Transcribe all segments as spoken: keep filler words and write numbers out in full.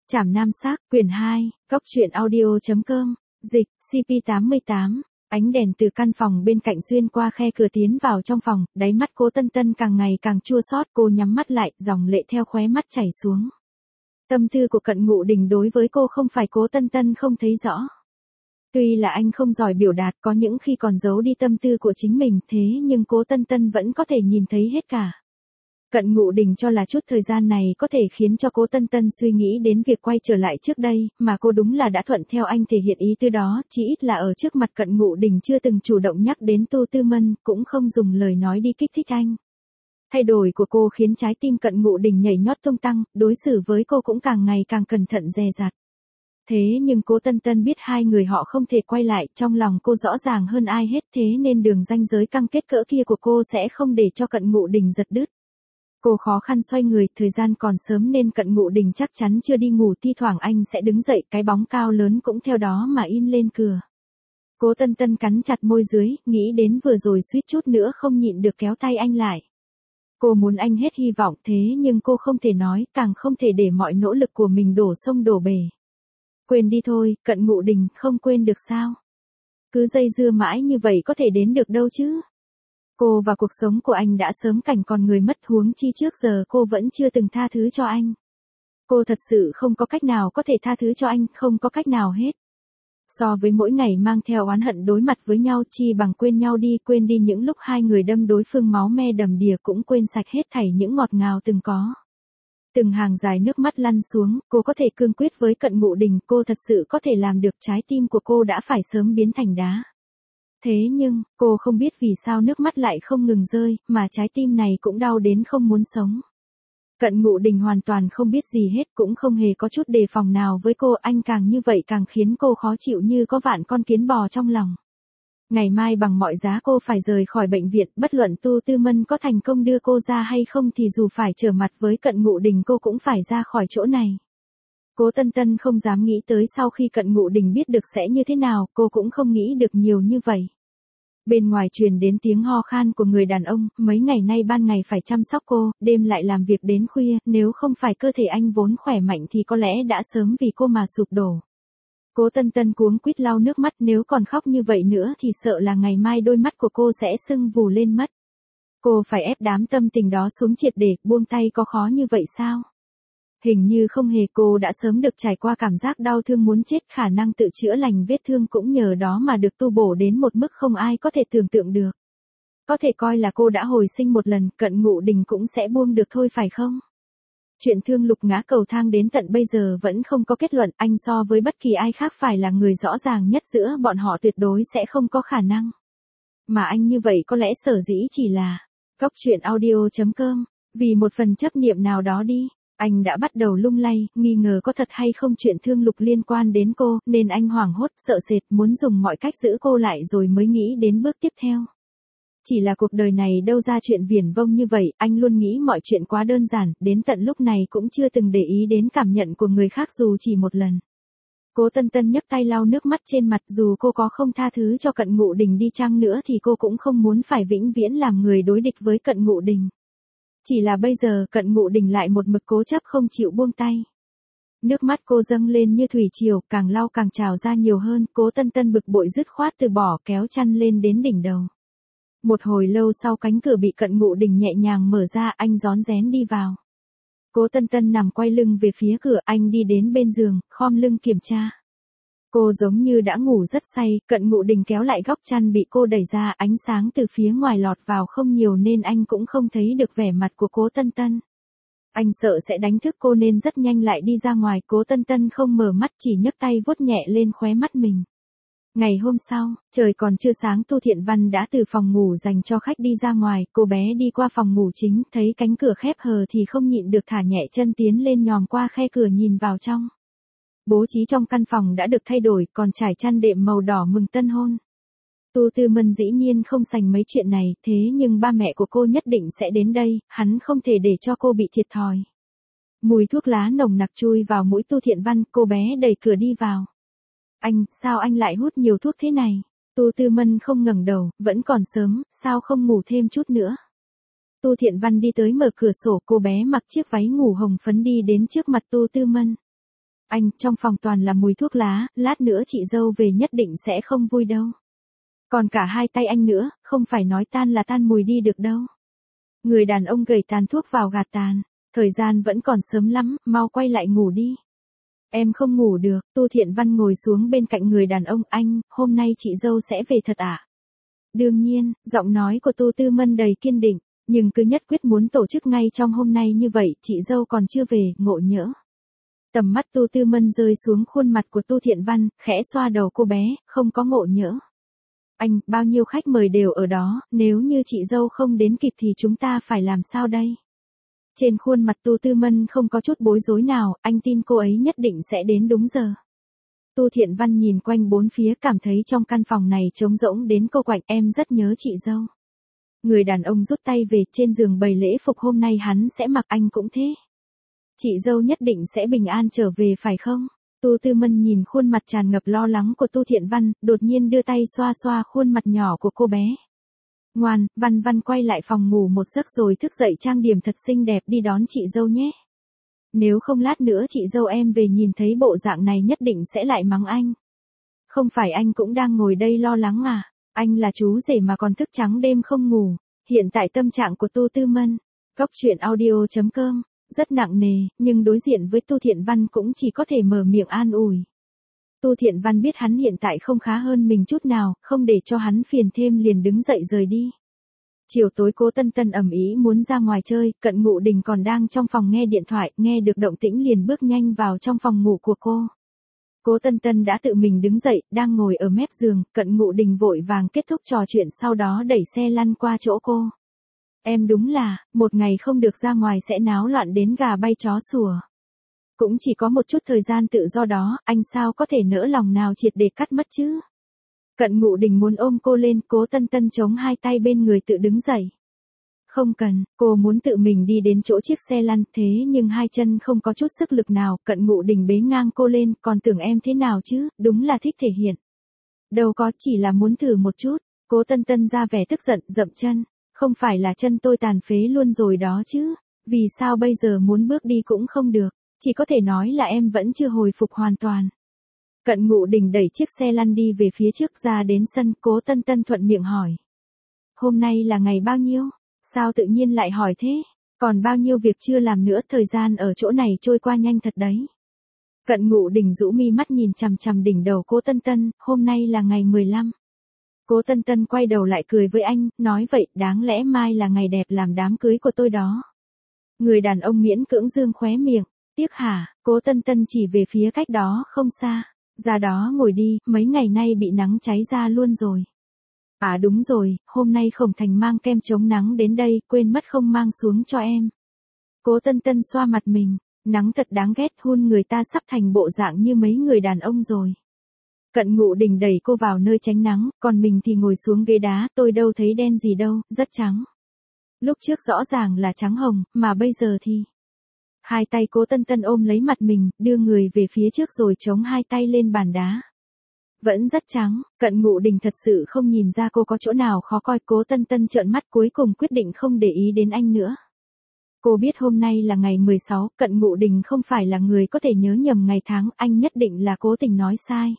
Trảm Nam Xác, quyển hai, góc truyện audio.com, dịch, xê pê tám mươi tám, ánh đèn từ căn phòng bên cạnh xuyên qua khe cửa tiến vào trong phòng, đáy mắt Cố Tân Tân càng ngày càng chua xót, cô nhắm mắt lại, dòng lệ theo khóe mắt chảy xuống. Tâm tư của Cận Ngụ Đình đối với cô không phải Cố Tân Tân không thấy rõ. Tuy là anh không giỏi biểu đạt, có những khi còn giấu đi tâm tư của chính mình, thế nhưng Cố Tân Tân vẫn có thể nhìn thấy hết cả. Cận Ngụ Đình cho là chút thời gian này có thể khiến cho Cố Tân Tân suy nghĩ đến việc quay trở lại trước đây, mà cô đúng là đã thuận theo anh thể hiện ý tứ đó, chỉ ít là ở trước mặt Cận Ngụ Đình chưa từng chủ động nhắc đến Tu Tư Mân, cũng không dùng lời nói đi kích thích anh. Thay đổi của cô khiến trái tim Cận Ngụ Đình nhảy nhót tung tăng, đối xử với cô cũng càng ngày càng cẩn thận dè dặt. Thế nhưng Cố Tân Tân biết hai người họ không thể quay lại, trong lòng cô rõ ràng hơn ai hết, thế nên đường ranh giới căng kết cỡ kia của cô sẽ không để cho Cận Ngụ Đình giật đứt. Cô khó khăn xoay người, thời gian còn sớm nên Cận Ngụ Đình chắc chắn chưa đi ngủ, thi thoảng anh sẽ đứng dậy, cái bóng cao lớn cũng theo đó mà in lên cửa. Cố Tân Tân cắn chặt môi dưới, nghĩ đến vừa rồi suýt chút nữa không nhịn được kéo tay anh lại. Cô muốn anh hết hy vọng, thế nhưng cô không thể nói, càng không thể để mọi nỗ lực của mình đổ sông đổ bể. Quên đi thôi, Cận Ngụ Đình, không quên được sao? Cứ dây dưa mãi như vậy có thể đến được đâu chứ? Cô và cuộc sống của anh đã sớm cảnh còn người mất, huống chi trước giờ cô vẫn chưa từng tha thứ cho anh. Cô thật sự không có cách nào có thể tha thứ cho anh, không có cách nào hết. So với mỗi ngày mang theo oán hận đối mặt với nhau, chi bằng quên nhau đi, quên đi những lúc hai người đâm đối phương máu me đầm đìa, cũng quên sạch hết thảy những ngọt ngào từng có. Từng hàng dài nước mắt lăn xuống, cô có thể cương quyết với Cận Ngụ Đình, cô thật sự có thể làm được, trái tim của cô đã phải sớm biến thành đá. Thế nhưng, cô không biết vì sao nước mắt lại không ngừng rơi, mà trái tim này cũng đau đến không muốn sống. Cận Ngụ Đình hoàn toàn không biết gì hết, cũng không hề có chút đề phòng nào với cô, anh càng như vậy càng khiến cô khó chịu như có vạn con kiến bò trong lòng. Ngày mai bằng mọi giá cô phải rời khỏi bệnh viện, bất luận Tu Tư Mân có thành công đưa cô ra hay không thì dù phải trở mặt với Cận Ngụ Đình cô cũng phải ra khỏi chỗ này. Cố Tân Tân không dám nghĩ tới sau khi Cận Ngụ Đình biết được sẽ như thế nào, cô cũng không nghĩ được nhiều như vậy. Bên ngoài truyền đến tiếng ho khan của người đàn ông, mấy ngày nay ban ngày phải chăm sóc cô, đêm lại làm việc đến khuya, nếu không phải cơ thể anh vốn khỏe mạnh thì có lẽ đã sớm vì cô mà sụp đổ. Cố Tân Tân cuống quýt lau nước mắt, nếu còn khóc như vậy nữa thì sợ là ngày mai đôi mắt của cô sẽ sưng vù lên mất. Cô phải ép đám tâm tình đó xuống triệt để, buông tay có khó như vậy sao? Hình như không hề, cô đã sớm được trải qua cảm giác đau thương muốn chết, khả năng tự chữa lành vết thương cũng nhờ đó mà được tu bổ đến một mức không ai có thể tưởng tượng được. Có thể coi là cô đã hồi sinh một lần, Cận Ngụ Đình cũng sẽ buông được thôi phải không? Chuyện thương lục ngã cầu thang đến tận bây giờ vẫn không có kết luận, anh so với bất kỳ ai khác phải là người rõ ràng nhất giữa bọn họ, tuyệt đối sẽ không có khả năng. Mà anh như vậy có lẽ sở dĩ chỉ là góc truyện audio.com, vì một phần chấp niệm nào đó đi. Anh đã bắt đầu lung lay, nghi ngờ có thật hay không chuyện thương lục liên quan đến cô, nên anh hoảng hốt, sợ sệt, muốn dùng mọi cách giữ cô lại rồi mới nghĩ đến bước tiếp theo. Chỉ là cuộc đời này đâu ra chuyện viển vông như vậy, anh luôn nghĩ mọi chuyện quá đơn giản, đến tận lúc này cũng chưa từng để ý đến cảm nhận của người khác dù chỉ một lần. Cố Tân Tân nhấc tay lau nước mắt trên mặt, dù cô có không tha thứ cho Cận Ngụ Đình đi chăng nữa thì cô cũng không muốn phải vĩnh viễn làm người đối địch với Cận Ngụ Đình. Chỉ là bây giờ Cận Ngụ Đình lại một mực cố chấp không chịu buông tay. Nước mắt cô dâng lên như thủy triều, càng lau càng trào ra nhiều hơn, Cố Tân Tân bực bội dứt khoát từ bỏ, kéo chăn lên đến đỉnh đầu. Một hồi lâu sau cánh cửa bị Cận Ngụ Đình nhẹ nhàng mở ra, anh rón rén đi vào. Cố Tân Tân nằm quay lưng về phía cửa, anh đi đến bên giường, khom lưng kiểm tra. Cô giống như đã ngủ rất say, Cận Ngụ Đình kéo lại góc chăn bị cô đẩy ra, ánh sáng từ phía ngoài lọt vào không nhiều nên anh cũng không thấy được vẻ mặt của Cố Tân Tân. Anh sợ sẽ đánh thức cô nên rất nhanh lại đi ra ngoài, Cố Tân Tân không mở mắt, chỉ nhấc tay vuốt nhẹ lên khóe mắt mình. Ngày hôm sau, trời còn chưa sáng, Tu Thiện Văn đã từ phòng ngủ dành cho khách đi ra ngoài, cô bé đi qua phòng ngủ chính, thấy cánh cửa khép hờ thì không nhịn được thả nhẹ chân tiến lên nhòm qua khe cửa nhìn vào trong. Bố trí trong căn phòng đã được thay đổi, còn trải chăn đệm màu đỏ mừng tân hôn. Tu Tư Mân dĩ nhiên không sành mấy chuyện này, thế nhưng ba mẹ của cô nhất định sẽ đến đây, hắn không thể để cho cô bị thiệt thòi. Mùi thuốc lá nồng nặc chui vào mũi Tu Thiện Văn, cô bé đẩy cửa đi vào. Anh, sao anh lại hút nhiều thuốc thế này? Tu Tư Mân không ngẩng đầu, vẫn còn sớm, sao không ngủ thêm chút nữa? Tu Thiện Văn đi tới mở cửa sổ, cô bé mặc chiếc váy ngủ hồng phấn đi đến trước mặt Tu Tư Mân. Anh, trong phòng toàn là mùi thuốc lá, lát nữa chị dâu về nhất định sẽ không vui đâu. Còn cả hai tay anh nữa, không phải nói tan là tan mùi đi được đâu. Người đàn ông gầy tàn thuốc vào gạt tàn. Thời gian vẫn còn sớm lắm, mau quay lại ngủ đi. Em không ngủ được, Tu Thiện Văn ngồi xuống bên cạnh người đàn ông. Anh, hôm nay chị dâu sẽ về thật à? Đương nhiên, giọng nói của Tu Tư Mân đầy kiên định, nhưng cứ nhất quyết muốn tổ chức ngay trong hôm nay như vậy, chị dâu còn chưa về, ngộ nhỡ. Tầm mắt Tu Tư Mân rơi xuống khuôn mặt của Tu Thiện Văn, khẽ xoa đầu cô bé, không có ngộ nhỡ. Anh, bao nhiêu khách mời đều ở đó, nếu như chị dâu không đến kịp thì chúng ta phải làm sao đây? Trên khuôn mặt Tu Tư Mân không có chút bối rối nào, anh tin cô ấy nhất định sẽ đến đúng giờ. Tu Thiện Văn nhìn quanh bốn phía, cảm thấy trong căn phòng này trống rỗng đến cô quạnh. Em rất nhớ chị dâu. Người đàn ông rút tay về, trên giường bày lễ phục hôm nay hắn sẽ mặc, anh cũng thế. Chị dâu nhất định sẽ bình an trở về phải không? Tu Tư Mân nhìn khuôn mặt tràn ngập lo lắng của Tu Thiện Văn, đột nhiên đưa tay xoa xoa khuôn mặt nhỏ của cô bé. Ngoan, Văn Văn quay lại phòng ngủ một giấc rồi thức dậy trang điểm thật xinh đẹp đi đón chị dâu nhé. Nếu không lát nữa chị dâu em về nhìn thấy bộ dạng này nhất định sẽ lại mắng anh. Không phải anh cũng đang ngồi đây lo lắng à? Anh là chú rể mà còn thức trắng đêm không ngủ. Hiện tại tâm trạng của Tu Tư Mân, Cóc Truyện Audio chấm com, rất nặng nề, nhưng đối diện với Tu Thiện Văn cũng chỉ có thể mở miệng an ủi. Tu Thiện Văn biết hắn hiện tại không khá hơn mình chút nào, không để cho hắn phiền thêm liền đứng dậy rời đi. Chiều tối Cố Tân Tân ầm ĩ muốn ra ngoài chơi, Cận Ngụ Đình còn đang trong phòng nghe điện thoại, nghe được động tĩnh liền bước nhanh vào trong phòng ngủ của cô. Cố Tân Tân đã tự mình đứng dậy, đang ngồi ở mép giường, Cận Ngụ Đình vội vàng kết thúc trò chuyện sau đó đẩy xe lăn qua chỗ cô. Em đúng là, một ngày không được ra ngoài sẽ náo loạn đến gà bay chó sủa. Cũng chỉ có một chút thời gian tự do đó, anh sao có thể nỡ lòng nào triệt để cắt mất chứ? Cận Ngụ Đình muốn ôm cô lên, Cố Tân Tân chống hai tay bên người tự đứng dậy. Không cần, cô muốn tự mình đi đến chỗ chiếc xe lăn, thế nhưng hai chân không có chút sức lực nào, Cận Ngụ Đình bế ngang cô lên, còn tưởng em thế nào chứ, đúng là thích thể hiện. Đâu có, chỉ là muốn thử một chút. Cố Tân Tân ra vẻ tức giận, dậm chân. Không phải là chân tôi tàn phế luôn rồi đó chứ, vì sao bây giờ muốn bước đi cũng không được, chỉ có thể nói là em vẫn chưa hồi phục hoàn toàn. Cận Ngụ Đình đẩy chiếc xe lăn đi về phía trước ra đến sân, Cố Tân Tân thuận miệng hỏi. Hôm nay là ngày bao nhiêu? Sao tự nhiên lại hỏi thế? Còn bao nhiêu việc chưa làm nữa, thời gian ở chỗ này trôi qua nhanh thật đấy. Cận Ngụ Đình rũ mi mắt nhìn chằm chằm đỉnh đầu Cố Tân Tân, hôm nay là ngày mười lăm. Cố Tân Tân quay đầu lại cười với anh, nói vậy, đáng lẽ mai là ngày đẹp làm đám cưới của tôi đó. Người đàn ông miễn cưỡng dương khóe miệng, tiếc hả? Cố Tân Tân chỉ về phía cách đó không xa, ra đó ngồi đi, mấy ngày nay bị nắng cháy da luôn rồi. À đúng rồi, hôm nay Khổng Thành mang kem chống nắng đến đây, quên mất không mang xuống cho em. Cố Tân Tân xoa mặt mình, nắng thật đáng ghét, hun người ta sắp thành bộ dạng như mấy người đàn ông rồi. Cận Ngụ Đình đẩy cô vào nơi tránh nắng, còn mình thì ngồi xuống ghế đá, tôi đâu thấy đen gì đâu, rất trắng. Lúc trước rõ ràng là trắng hồng, mà bây giờ thì... Hai tay Cố Tân Tân ôm lấy mặt mình, đưa người về phía trước rồi chống hai tay lên bàn đá. Vẫn rất trắng, Cận Ngụ Đình thật sự không nhìn ra cô có chỗ nào khó coi. Cố Tân Tân trợn mắt cuối cùng quyết định không để ý đến anh nữa. Cô biết hôm nay là ngày mười sáu, Cận Ngụ Đình không phải là người có thể nhớ nhầm ngày tháng, anh nhất định là cố tình nói sai.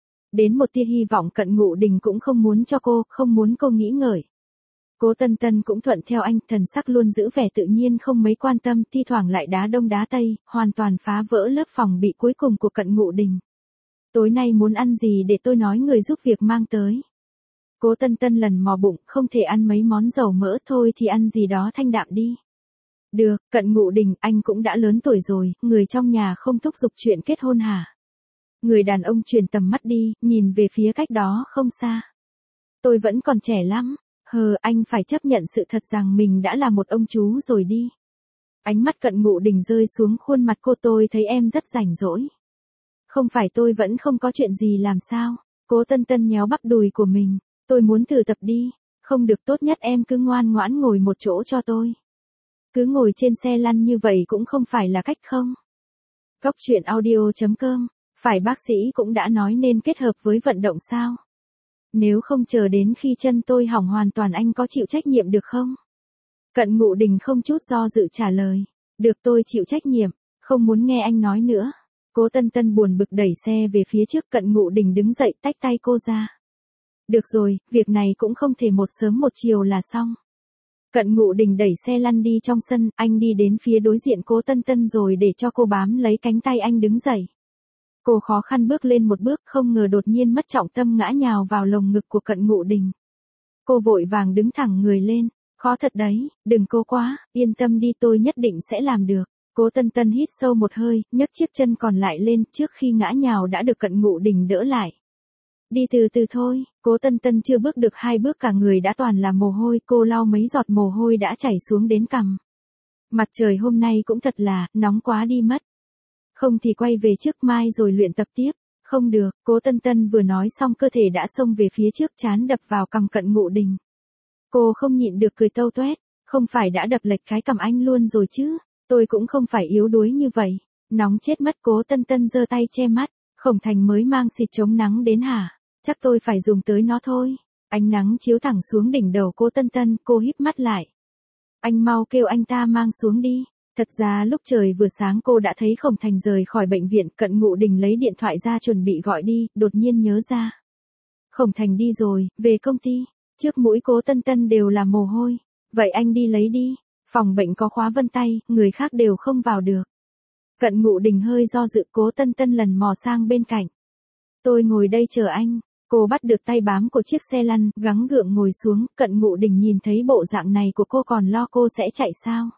Đến một tia hy vọng Cận Ngụ Đình cũng không muốn cho cô, không muốn cô nghĩ ngợi. Cố Tân Tân cũng thuận theo anh, thần sắc luôn giữ vẻ tự nhiên không mấy quan tâm, thi thoảng lại đá đông đá tây, hoàn toàn phá vỡ lớp phòng bị cuối cùng của Cận Ngụ Đình. Tối nay muốn ăn gì để tôi nói người giúp việc mang tới. Cố Tân Tân lần mò bụng, không thể ăn mấy món dầu mỡ, thôi thì ăn gì đó thanh đạm đi. Được, Cận Ngụ Đình, anh cũng đã lớn tuổi rồi, người trong nhà không thúc giục chuyện kết hôn hả? Người đàn ông chuyển tầm mắt đi, nhìn về phía cách đó không xa. Tôi vẫn còn trẻ lắm, hờ, anh phải chấp nhận sự thật rằng mình đã là một ông chú rồi đi. Ánh mắt Cận Ngụ Đình rơi xuống khuôn mặt cô, tôi thấy em rất rảnh rỗi. Không phải tôi vẫn không có chuyện gì làm sao? Cố Tân Tân nhéo bắp đùi của mình, tôi muốn thử tập đi, không được, tốt nhất em cứ ngoan ngoãn ngồi một chỗ cho tôi. Cứ ngồi trên xe lăn như vậy cũng không phải là cách không? Cóc Truyện Audio chấm com, phải bác sĩ cũng đã nói nên kết hợp với vận động sao? Nếu không chờ đến khi chân tôi hỏng hoàn toàn anh có chịu trách nhiệm được không? Cận Ngụ Đình không chút do dự trả lời, được, tôi chịu trách nhiệm, không muốn nghe anh nói nữa. Cố Tân Tân buồn bực đẩy xe về phía trước, Cận Ngụ Đình đứng dậy tách tay cô ra. Được rồi, việc này cũng không thể một sớm một chiều là xong. Cận Ngụ Đình đẩy xe lăn đi trong sân, anh đi đến phía đối diện Cố Tân Tân rồi để cho cô bám lấy cánh tay anh đứng dậy. Cô khó khăn bước lên một bước, không ngờ đột nhiên mất trọng tâm ngã nhào vào lồng ngực của Cận Ngụ Đình. Cô vội vàng đứng thẳng người lên, khó thật đấy, đừng cố quá, yên tâm đi, tôi nhất định sẽ làm được. Cố Tân Tân hít sâu một hơi, nhấc chiếc chân còn lại lên, trước khi ngã nhào đã được Cận Ngụ Đình đỡ lại. Đi từ từ thôi, Cố Tân Tân chưa bước được hai bước cả người đã toàn là mồ hôi, cô lau mấy giọt mồ hôi đã chảy xuống đến cằm. Mặt trời hôm nay cũng thật là, nóng quá đi mất. Không thì quay về trước mai rồi luyện tập tiếp. Không được, Cố Tân Tân vừa nói xong cơ thể đã xông về phía trước, trán đập vào cằm Cận Ngụ Đình. Cô không nhịn được cười tâu toét, không phải đã đập lệch cái cằm anh luôn rồi chứ, tôi cũng không phải yếu đuối như vậy. Nóng chết mất, Cố Tân Tân giơ tay che mắt, Khổng Thành mới mang xịt chống nắng đến hả? Chắc tôi phải dùng tới nó thôi. Ánh nắng chiếu thẳng xuống đỉnh đầu Cố Tân Tân, cô híp mắt lại. Anh mau kêu anh ta mang xuống đi. Thật ra lúc trời vừa sáng cô đã thấy Khổng Thành rời khỏi bệnh viện, Cận Ngụ Đình lấy điện thoại ra chuẩn bị gọi đi, đột nhiên nhớ ra. Khổng Thành đi rồi, về công ty, trước mũi Cố Tân Tân đều là mồ hôi. Vậy anh đi lấy đi, phòng bệnh có khóa vân tay, người khác đều không vào được. Cận Ngụ Đình hơi do dự, Cố Tân Tân lần mò sang bên cạnh. Tôi ngồi đây chờ anh. Cô bắt được tay bám của chiếc xe lăn, gắng gượng ngồi xuống, Cận Ngụ Đình nhìn thấy bộ dạng này của cô còn lo cô sẽ chạy sao.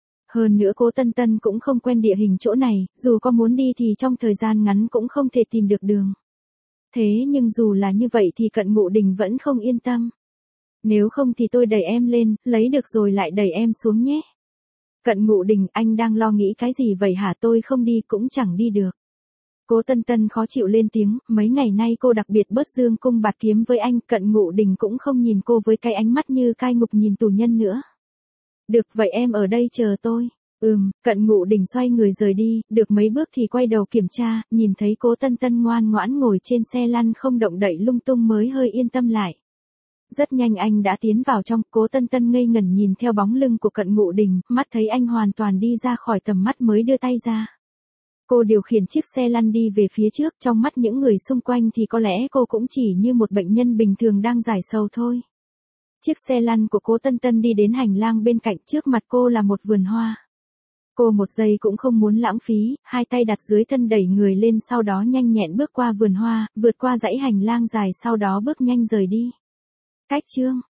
Hơn nữa Cố Tân Tân cũng không quen địa hình chỗ này, dù có muốn đi thì trong thời gian ngắn cũng không thể tìm được đường. Thế nhưng dù là như vậy thì Cận Ngụ Đình vẫn không yên tâm. Nếu không thì tôi đẩy em lên, lấy được rồi lại đẩy em xuống nhé. Cận Ngụ Đình, anh đang lo nghĩ cái gì vậy hả? Tôi không đi cũng chẳng đi được. Cố Tân Tân khó chịu lên tiếng, mấy ngày nay cô đặc biệt bớt dương cung bạt kiếm với anh, Cận Ngụ Đình cũng không nhìn cô với cái ánh mắt như cai ngục nhìn tù nhân nữa. Được, vậy em ở đây chờ tôi. Ừm, Cận Ngụ Đình xoay người rời đi, được mấy bước thì quay đầu kiểm tra, nhìn thấy Cố Tân Tân ngoan ngoãn ngồi trên xe lăn không động đậy lung tung mới hơi yên tâm lại. Rất nhanh anh đã tiến vào trong, Cố Tân Tân ngây ngẩn nhìn theo bóng lưng của Cận Ngụ Đình, mắt thấy anh hoàn toàn đi ra khỏi tầm mắt mới đưa tay ra. Cô điều khiển chiếc xe lăn đi về phía trước, trong mắt những người xung quanh thì có lẽ cô cũng chỉ như một bệnh nhân bình thường đang giải sầu thôi. Chiếc xe lăn của Cố Tân Tân đi đến hành lang bên cạnh, trước mặt cô là một vườn hoa. Cô một giây cũng không muốn lãng phí, hai tay đặt dưới thân đẩy người lên, sau đó nhanh nhẹn bước qua vườn hoa, vượt qua dãy hành lang dài, sau đó bước nhanh rời đi. Cách chương